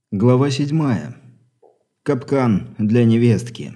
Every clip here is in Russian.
Глава 7. Капкан для невестки.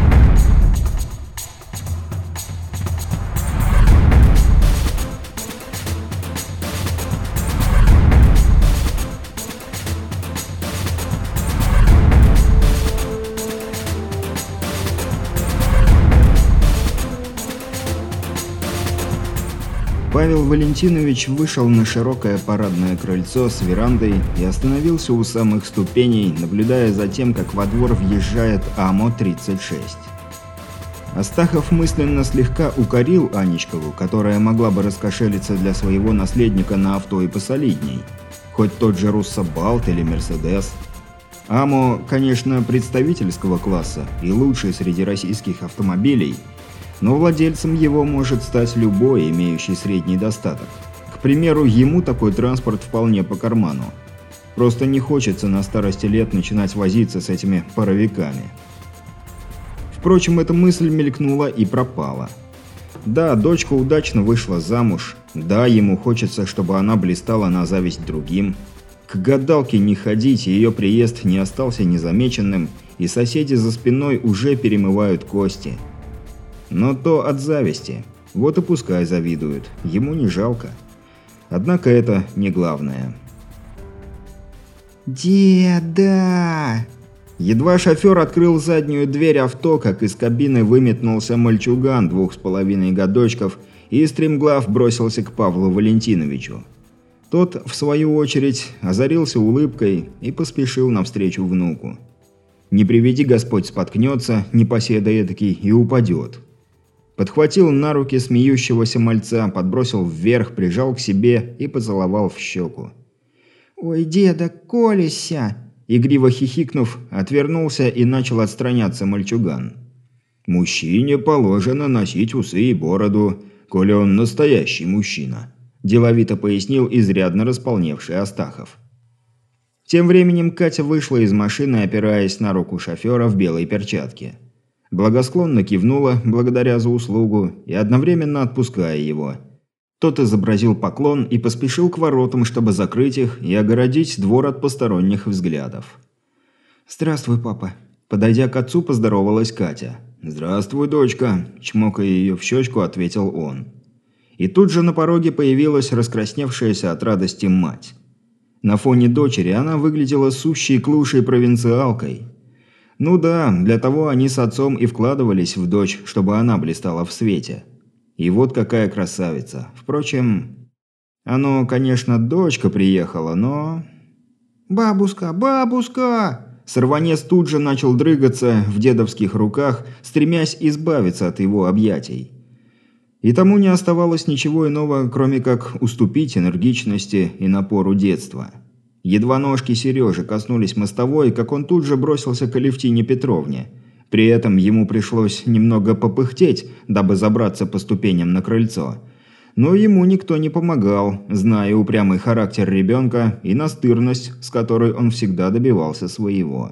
Павел Валентинович вышел на широкое парадное крыльцо с верандой и остановился у самых ступеней, наблюдая за тем, как во двор въезжает АМО-36. Астахов мысленно слегка укорил Анечкову, которая могла бы раскошелиться для своего наследника на авто и посолидней, хоть тот же Руссобалт или Мерседес. АМО, конечно, представительского класса и лучший среди российских автомобилей, но владельцем его может стать любой, имеющий средний достаток. К примеру, ему такой транспорт вполне по карману. Просто не хочется на старости лет начинать возиться с этими паровиками. Впрочем, эта мысль мелькнула и пропала. Да, дочка удачно вышла замуж. Да, ему хочется, чтобы она блистала на зависть другим. К гадалке не ходить, ее приезд не остался незамеченным, и соседи за спиной уже перемывают кости. Но то от зависти. Вот и пускай завидуют. Ему не жалко. Однако это не главное. «Деда!» Едва шофер открыл заднюю дверь авто, как из кабины выметнулся мальчуган 2,5 годочков и стремглав бросился к Павлу Валентиновичу. Тот, в свою очередь, озарился улыбкой и поспешил навстречу внуку. Не приведи Господь, споткнется, непоседа эдакий, и упадет. Подхватил на руки смеющегося мальца, подбросил вверх, прижал к себе и поцеловал в щеку. «Ой, деда, колешься!» Игриво хихикнув, отвернулся и начал отстраняться мальчуган. «Мужчине положено носить усы и бороду, коли он настоящий мужчина», деловито пояснил изрядно располневший Астахов. Тем временем Катя вышла из машины, опираясь на руку шофера в белой перчатке. Благосклонно кивнула, благодаря за услугу, и одновременно отпуская его. Тот изобразил поклон и поспешил к воротам, чтобы закрыть их и огородить двор от посторонних взглядов. «Здравствуй, папа». Подойдя к отцу, поздоровалась Катя. «Здравствуй, дочка», – чмокая ее в щечку, ответил он. И тут же на пороге появилась раскрасневшаяся от радости мать. На фоне дочери она выглядела сущей клушей провинциалкой. Ну да, для того они с отцом и вкладывались в дочь, чтобы она блистала в свете. И вот какая красавица. Впрочем, оно, конечно, дочка приехала, но... «Бабушка, бабушка!» Сорванец тут же начал дрыгаться в дедовских руках, стремясь избавиться от его объятий. И тому не оставалось ничего иного, кроме как уступить энергичности и напору детства. Едва ножки Сережи коснулись мостовой, как он тут же бросился к Алевтине Петровне. При этом ему пришлось немного попыхтеть, дабы забраться по ступеням на крыльцо. Но ему никто не помогал, зная упрямый характер ребенка и настырность, с которой он всегда добивался своего.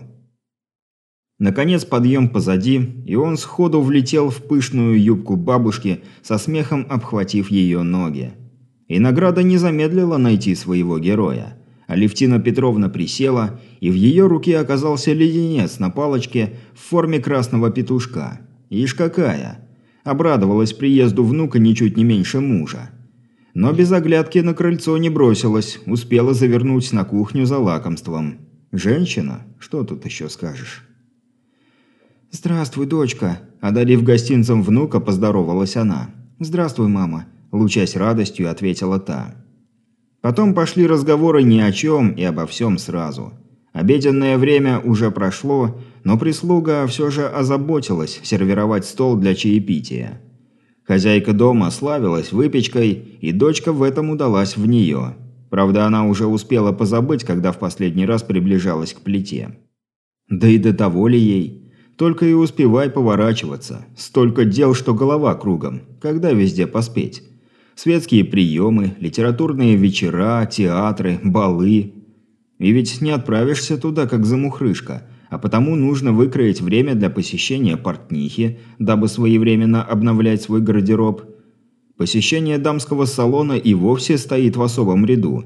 Наконец подъем позади, и он сходу влетел в пышную юбку бабушки, со смехом обхватив ее ноги. И награда не замедлила найти своего героя. Алевтина Петровна присела, и в ее руке оказался леденец на палочке в форме красного петушка. Ишь какая! Обрадовалась приезду внука ничуть не меньше мужа. Но без оглядки на крыльцо не бросилась, успела завернуть на кухню за лакомством. Женщина? Что тут еще скажешь? «Здравствуй, дочка!» Одарив гостинцем внука, поздоровалась она. «Здравствуй, мама!» Лучась радостью, ответила та. Потом пошли разговоры ни о чем и обо всем сразу. Обеденное время уже прошло, но прислуга все же озаботилась сервировать стол для чаепития. Хозяйка дома славилась выпечкой, и дочка в этом удалась в нее. Правда, она уже успела позабыть, когда в последний раз приближалась к плите. Да и до того ли ей? Только и успевай поворачиваться. Столько дел, что голова кругом. Когда везде поспеть? Светские приемы, литературные вечера, театры, балы. И ведь не отправишься туда, как замухрышка, а потому нужно выкроить время для посещения портнихи, дабы своевременно обновлять свой гардероб. Посещение дамского салона и вовсе стоит в особом ряду.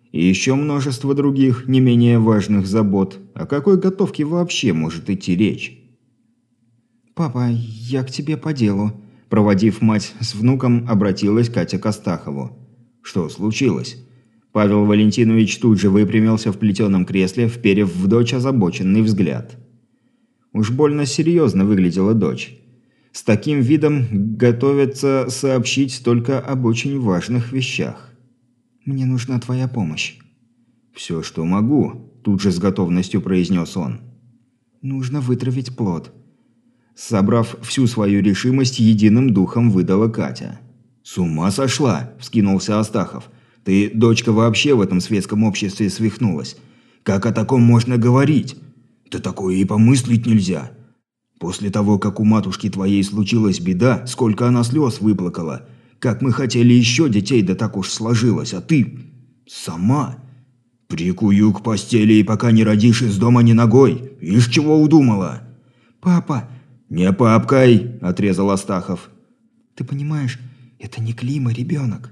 И еще множество других, не менее важных забот. О какой готовке вообще может идти речь? «Папа, я к тебе по делу», – проводив мать с внуком, обратилась Катя к Астахову. «Что случилось?» Павел Валентинович тут же выпрямился в плетеном кресле, вперев в дочь озабоченный взгляд. Уж больно серьезно выглядела дочь. С таким видом готовятся сообщить только об очень важных вещах. «Мне нужна твоя помощь». «Все, что могу», – тут же с готовностью произнес он. «Нужно вытравить плод». Собрав всю свою решимость, единым духом выдала Катя. «С ума сошла?» – вскинулся Астахов. «Ты, дочка, вообще в этом светском обществе свихнулась. Как о таком можно говорить? Да такое и помыслить нельзя. После того, как у матушки твоей случилась беда, сколько она слез выплакала. Как мы хотели еще детей, да так уж сложилось, а ты... сама. Прикую к постели, и пока не родишь, из дома ни ногой. Ишь чего удумала?» «Папа!» «Не папкой!» – отрезал Астахов. «Ты понимаешь, это не Клима ребенок».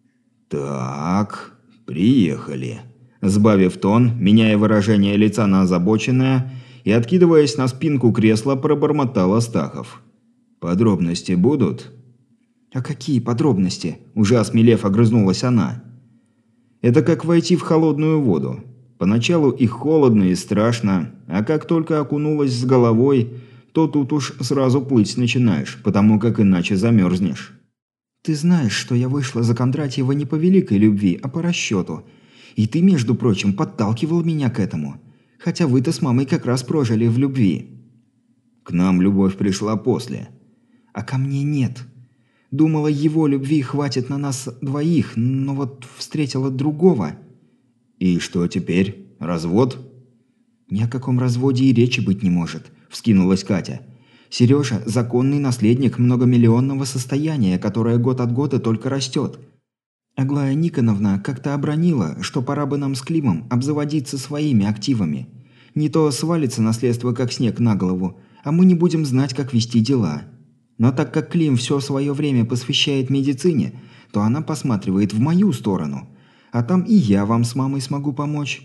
«Так, приехали». Сбавив тон, меняя выражение лица на озабоченное и откидываясь на спинку кресла, пробормотал Астахов. «Подробности будут?» «А какие подробности?» – уже осмелев, огрызнулась она. «Это как войти в холодную воду. Поначалу и холодно, и страшно, а как только окунулась с головой, то тут уж сразу плыть начинаешь, потому как иначе замерзнешь. Ты знаешь, что я вышла за Кондратьева не по великой любви, а по расчету. И ты, между прочим, подталкивал меня к этому. Хотя вы-то с мамой как раз прожили в любви». «К нам любовь пришла после». «А ко мне нет. Думала, его любви хватит на нас двоих, но вот встретила другого». «И что теперь? Развод?» «Ни о каком разводе и речи быть не может», – вскинулась Катя. «Сережа – законный наследник многомиллионного состояния, которое год от года только растет. Аглая Никоновна как-то обронила, что пора бы нам с Климом обзаводиться своими активами. Не то свалится наследство как снег на голову, а мы не будем знать, как вести дела. Но так как Клим все свое время посвящает медицине, то она посматривает в мою сторону. А там и я вам с мамой смогу помочь».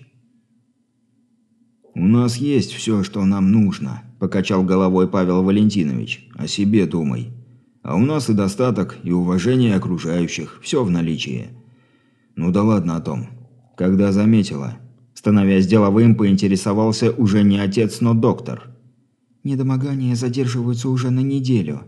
«У нас есть все, что нам нужно», – покачал головой Павел Валентинович. «О себе думай. А у нас и достаток, и уважение окружающих. Все в наличии. Ну да ладно о том. Когда заметила?» Становясь деловым, поинтересовался уже не отец, но доктор. «Недомогания задерживаются уже на неделю».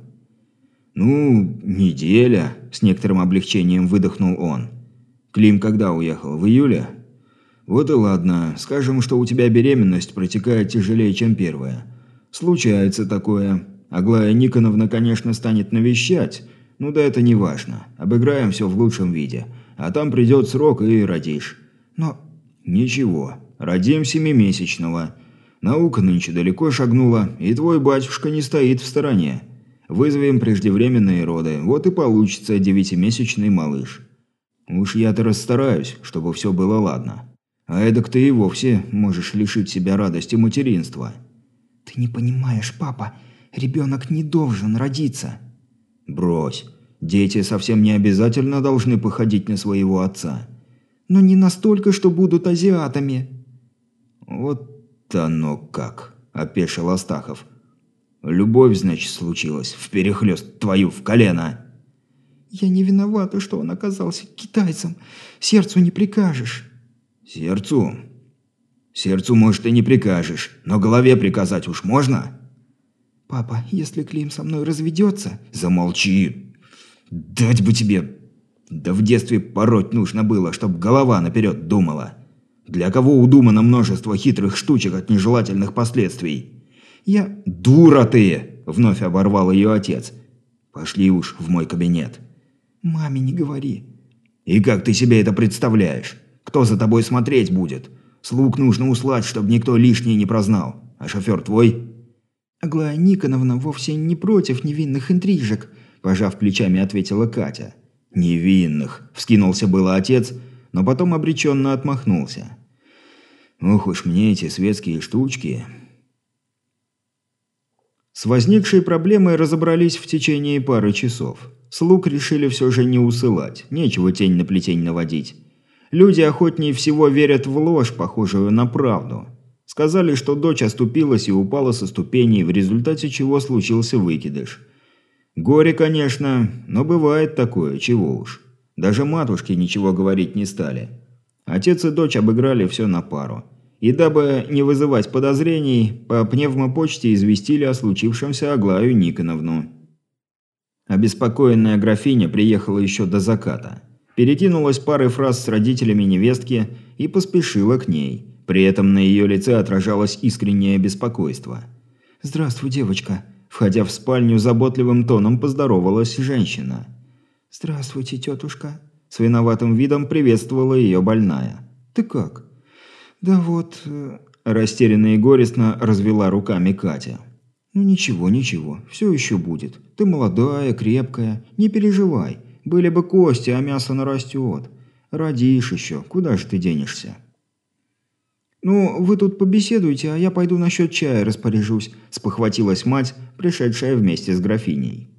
«Ну, неделя», – с некоторым облегчением выдохнул он. «Клим когда уехал? В июле?» «Вот и ладно. Скажем, что у тебя беременность протекает тяжелее, чем первая. Случается такое. Аглая Никоновна, конечно, станет навещать. Ну да это не важно. Обыграем все в лучшем виде. А там придет срок и родишь. Но... Ничего. Родим 7-месячного. Наука нынче далеко шагнула, и твой батюшка не стоит в стороне. Вызовем преждевременные роды. Вот и получится 9-месячный малыш. Уж я-то расстараюсь, чтобы все было ладно. А эдак ты и вовсе можешь лишить себя радости материнства». «Ты не понимаешь, папа, ребенок не должен родиться». «Брось. Дети совсем не обязательно должны походить на своего отца». «Но не настолько, что будут азиатами». «Вот оно как», – опешил Астахов. «Любовь, значит, случилась, вперехлёст твою в колено». «Я не виновата, что он оказался китайцем. Сердцу не прикажешь». «Сердцу? Сердцу, может, и не прикажешь, но голове приказать уж можно?» «Папа, если Клим со мной разведется...» «Замолчи! Дать бы тебе... Да в детстве пороть нужно было, чтоб голова наперед думала. Для кого удумано множество хитрых штучек от нежелательных последствий?» «Я...» «Дура ты!» – вновь оборвал ее отец. «Пошли уж в мой кабинет». «Маме не говори». «И как ты себе это представляешь? Кто за тобой смотреть будет? Слуг нужно услать, чтобы никто лишний не прознал. А шофер твой?» «Аглая Никоновна вовсе не против невинных интрижек», – пожав плечами, ответила Катя. «Невинных», – вскинулся было отец, но потом обреченно отмахнулся. «Ох уж мне эти светские штучки». С возникшей проблемой разобрались в течение пары часов. Слуг решили все же не усылать, нечего тень на плетень наводить. Люди охотнее всего верят в ложь, похожую на правду. Сказали, что дочь оступилась и упала со ступеней, в результате чего случился выкидыш. Горе, конечно, но бывает такое, чего уж. Даже матушке ничего говорить не стали. Отец и дочь обыграли все на пару. И дабы не вызывать подозрений, по пневмопочте известили о случившемся Аглаю Никоновну. Обеспокоенная графиня приехала еще до заката. Перекинулась парой фраз с родителями невестки и поспешила к ней. При этом на ее лице отражалось искреннее беспокойство. «Здравствуй, девочка», – входя в спальню, заботливым тоном поздоровалась женщина. «Здравствуйте, тетушка», – с виноватым видом приветствовала ее больная. «Ты как?» «Да вот...» – растерянно и горестно развела руками Катя. «Ну ничего, ничего, все еще будет. Ты молодая, крепкая, не переживай. Были бы кости, а мясо нарастет. Родишь еще, куда же ты денешься?» «Ну, вы тут побеседуйте, а я пойду насчет чая распоряжусь», – спохватилась мать, пришедшая вместе с графиней.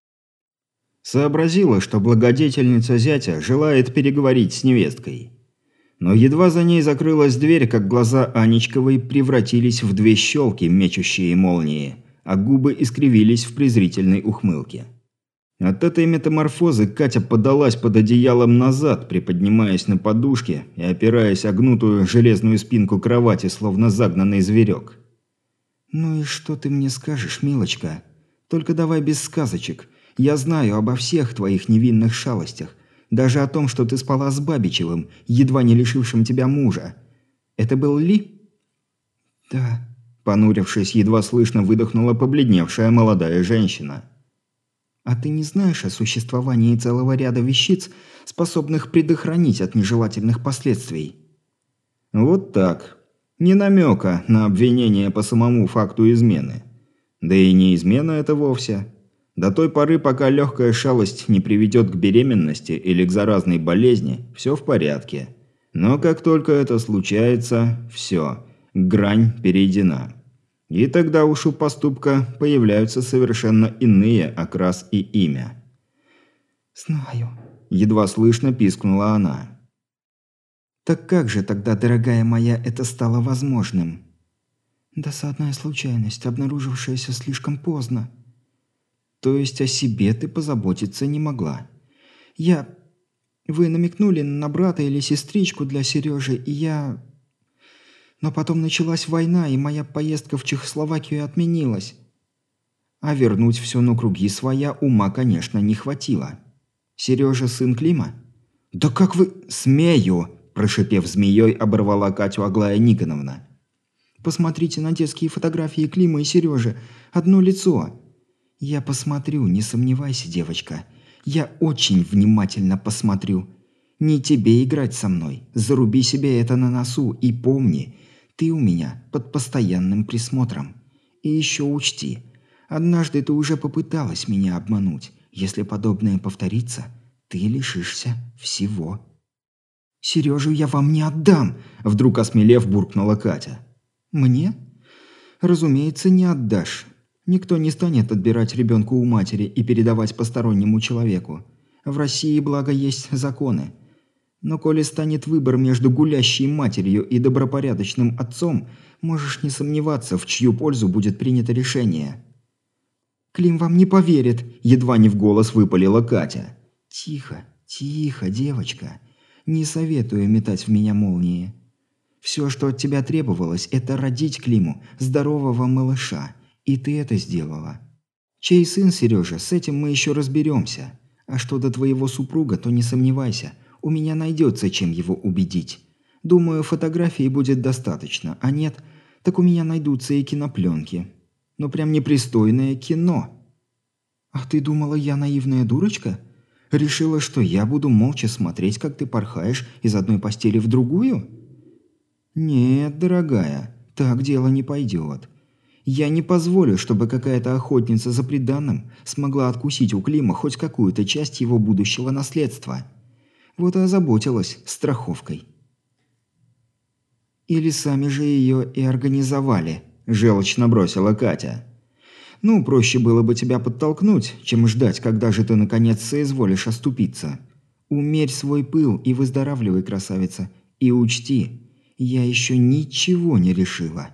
Сообразила, что благодетельница зятя желает переговорить с невесткой. Но едва за ней закрылась дверь, как глаза Анечковой превратились в две щелки, мечущие молнии, а губы искривились в презрительной ухмылке. От этой метаморфозы Катя подалась под одеялом назад, приподнимаясь на подушке и опираясь о гнутую железную спинку кровати, словно загнанный зверек. «Ну и что ты мне скажешь, милочка? Только давай без сказочек. Я знаю обо всех твоих невинных шалостях. Даже о том, что ты спала с Бабичевым, едва не лишившим тебя мужа. Это был Ли?» «Да», – понурившись, едва слышно выдохнула побледневшая молодая женщина. «А ты не знаешь о существовании целого ряда вещиц, способных предохранить от нежелательных последствий?» Вот так. Ни намека на обвинение по самому факту измены. Да и не измена это вовсе. До той поры, пока легкая шалость не приведет к беременности или к заразной болезни, все в порядке. Но как только это случается, все, грань перейдена. И тогда уж у поступка появляются совершенно иные окрас и имя. «Знаю», – едва слышно пискнула она. «Так как же тогда, дорогая моя, это стало возможным?» «Досадная случайность, обнаружившаяся слишком поздно». «То есть о себе ты позаботиться не могла?» Вы намекнули на брата или сестричку для Сережи, и я... Но потом началась война, и моя поездка в Чехословакию отменилась. А вернуть все на круги своя ума, конечно, не хватило. Сережа сын Клима? «Да как вы...» «Смею!» – прошипев змеей, оборвала Катю Аглая Никоновна. «Посмотрите на детские фотографии Клима и Сережи. Одно лицо». «Я посмотрю, не сомневайся, девочка. Я очень внимательно посмотрю. Не тебе играть со мной. Заруби себе это на носу и помни, ты у меня под постоянным присмотром. И еще учти, однажды ты уже попыталась меня обмануть. Если подобное повторится, ты лишишься всего». «Сережу я вам не отдам!» – вдруг осмелев буркнула Катя. «Мне? Разумеется, не отдашь. Никто не станет отбирать ребенка у матери и передавать постороннему человеку. В России, благо, есть законы. Но коли станет выбор между гулящей матерью и добропорядочным отцом, можешь не сомневаться, в чью пользу будет принято решение». «Клим вам не поверит», – едва не в голос выпалила Катя. «Тихо, тихо, девочка. Не советую метать в меня молнии. Все, что от тебя требовалось, это родить Климу здорового малыша. И ты это сделала. Чей сын, Сережа, с этим мы еще разберемся. А что до твоего супруга, то не сомневайся, у меня найдется, чем его убедить. Думаю, фотографий будет достаточно, а нет, так у меня найдутся и кинопленки. Ну прям непристойное кино». «А ты думала, я наивная дурочка? Решила, что я буду молча смотреть, как ты порхаешь из одной постели в другую?» «Нет, дорогая, так дело не пойдет. Я не позволю, чтобы какая-то охотница за приданным смогла откусить у Клима хоть какую-то часть его будущего наследства. Вот и озаботилась страховкой». «Или сами же ее и организовали», – желчно бросила Катя. «Ну, проще было бы тебя подтолкнуть, чем ждать, когда же ты наконец соизволишь оступиться. Умерь свой пыл и выздоравливай, красавица. И учти, я еще ничего не решила».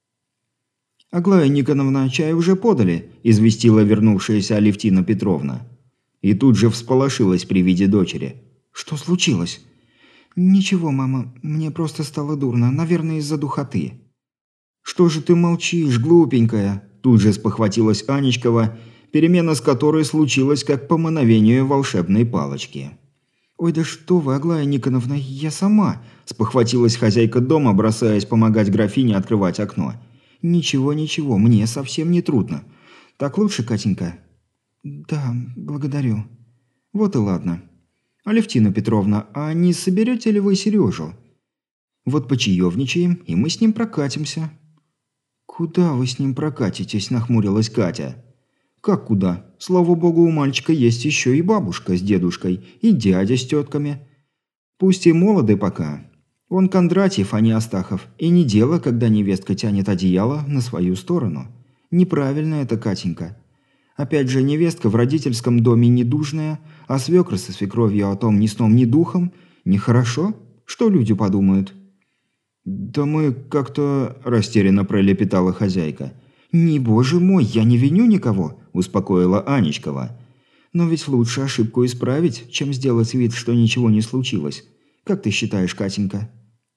«Аглая Никоновна, чай уже подали», – известила вернувшаяся Алевтина Петровна. И тут же всполошилась при виде дочери. «Что случилось?» «Ничего, мама, мне просто стало дурно, наверное, из-за духоты». «Что же ты молчишь, глупенькая?» – тут же спохватилась Анечкова, перемена с которой случилась как по мановению волшебной палочки. «Ой, да что вы, Аглая Никоновна, я сама!» – спохватилась хозяйка дома, бросаясь помогать графине открывать окно. «Ничего, ничего, мне совсем не трудно. Так лучше, Катенька?» «Да, благодарю». «Вот и ладно. Алевтина Петровна, а не соберете ли вы Сережу? Вот почаевничаем, и мы с ним прокатимся». «Куда вы с ним прокатитесь?» – нахмурилась Катя. «Как куда? Слава богу, у мальчика есть еще и бабушка с дедушкой, и дядя с тетками. Пусть и молоды пока. Он Кондратьев, а не Астахов, и не дело, когда невестка тянет одеяло на свою сторону. Неправильно это, Катенька. Опять же, невестка в родительском доме недужная, а свекр со свекровью о том ни сном, ни духом. Нехорошо? Что люди подумают?» «Да мы как-то...» – растерянно пролепетала хозяйка. «Не, боже мой, я не виню никого», – успокоила Анечкова. «Но ведь лучше ошибку исправить, чем сделать вид, что ничего не случилось. Как ты считаешь, Катенька?»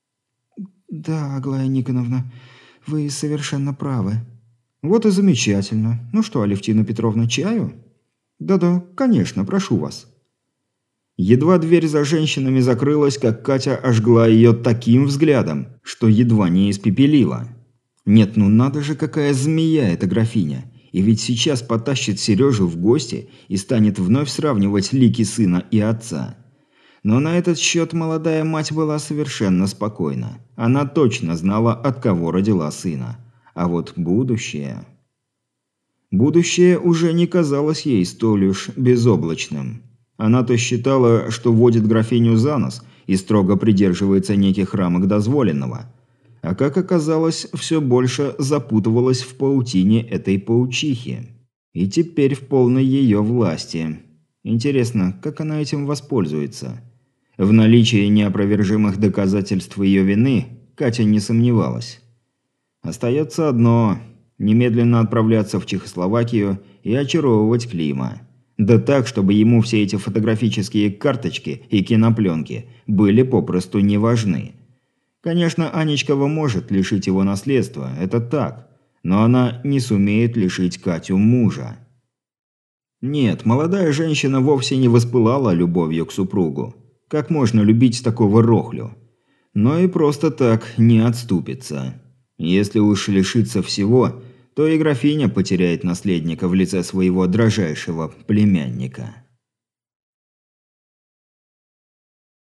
«Да, Аглая Никоновна, вы совершенно правы». «Вот и замечательно. Ну что, Алевтина Петровна, чаю?» «Да-да, конечно, прошу вас». Едва дверь за женщинами закрылась, как Катя ожгла ее таким взглядом, что едва не испепелила. Нет, ну надо же, какая змея эта графиня. И ведь сейчас потащит Сережу в гости и станет вновь сравнивать лики сына и отца. Но на этот счет молодая мать была совершенно спокойна. Она точно знала, от кого родила сына. А вот будущее... Будущее уже не казалось ей столь уж безоблачным. Она-то считала, что водит графиню за нос и строго придерживается неких рамок дозволенного. А как оказалось, все больше запутывалась в паутине этой паучихи. И теперь в полной ее власти. Интересно, как она этим воспользуется? В наличии неопровержимых доказательств ее вины Катя не сомневалась. Остается одно – немедленно отправляться в Чехословакию и очаровывать Клима. Да так, чтобы ему все эти фотографические карточки и кинопленки были попросту не важны. Конечно, Анечкова может лишить его наследства, это так, но она не сумеет лишить Катю мужа. Нет, молодая женщина вовсе не воспылала любовью к супругу. Как можно любить такого рохлю? Но и просто так не отступится. Если уж лишиться всего, то и графиня потеряет наследника в лице своего дрожайшего племянника.